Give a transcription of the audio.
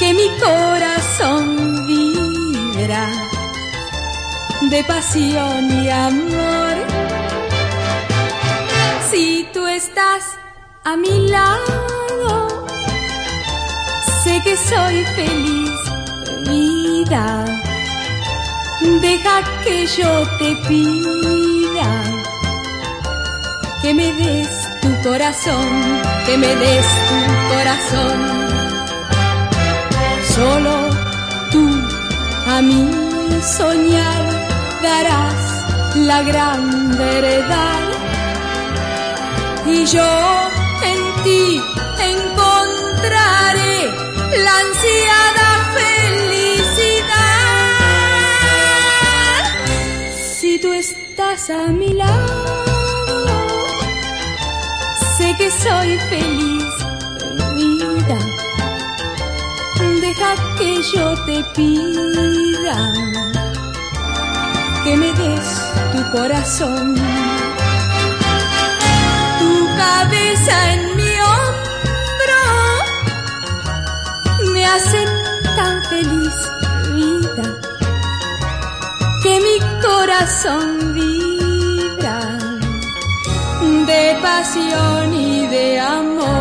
que mi corazón vibra de pasión y amor. Si tú estás a mi lado, sé que soy feliz, vida. Deja que yo te pida que me des tu corazón, que me des tu corazón. Solo tú a mí soñar darás la gran verdad, y yo en ti encontraré la ansiada felicidad. Si tú estás a mi lado, sé que soy feliz, vida. Deja que yo te pida que me des tu corazón. Tu cabeza en mi hombro me hace tan feliz, vida, que mi corazón vibra de pasión y de amor.